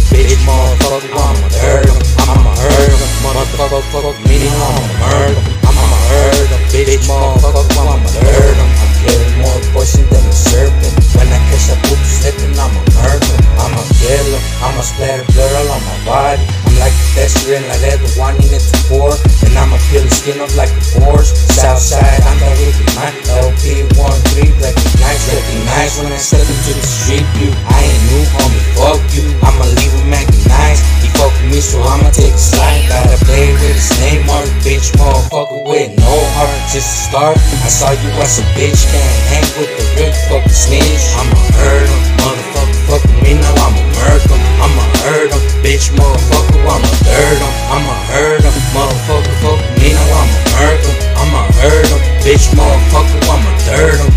bitch, motherfucker, I'ma hurt him. I'ma hurt him, motherfucker, meaning I'ma murder him. I'ma hurt him, bitch, motherfucker, I'ma hurt him. I'm killing more poison than a serpent. When I catch a poop slipping, I'ma murder him. I'ma kill him, I'ma splatter blood all on my body. I'm like a pedestrian, like that, the wanting it to pour. And I'ma peel the skin off like a horse. Southside, I'm the with my LP13, recognize when I step into the street view. I ain't new, homie, fuck you. I'ma leave him acting nice. He fuck with me, so I'ma take a slide. Gotta play with his name, mark, bitch, motherfucker with no heart. Just to start, I saw you as a bitch, can't hang with the real fucking snitch. I'ma hurt him, motherfucker, fuck with me, now I'ma murder him. I'ma hurt him, bitch, motherfucker, I'ma hurt him. I'ma hurt him, motherfucker, fuck with me, now I'ma murder him. I'ma hurt him, bitch, motherfucker, I'ma hurt him.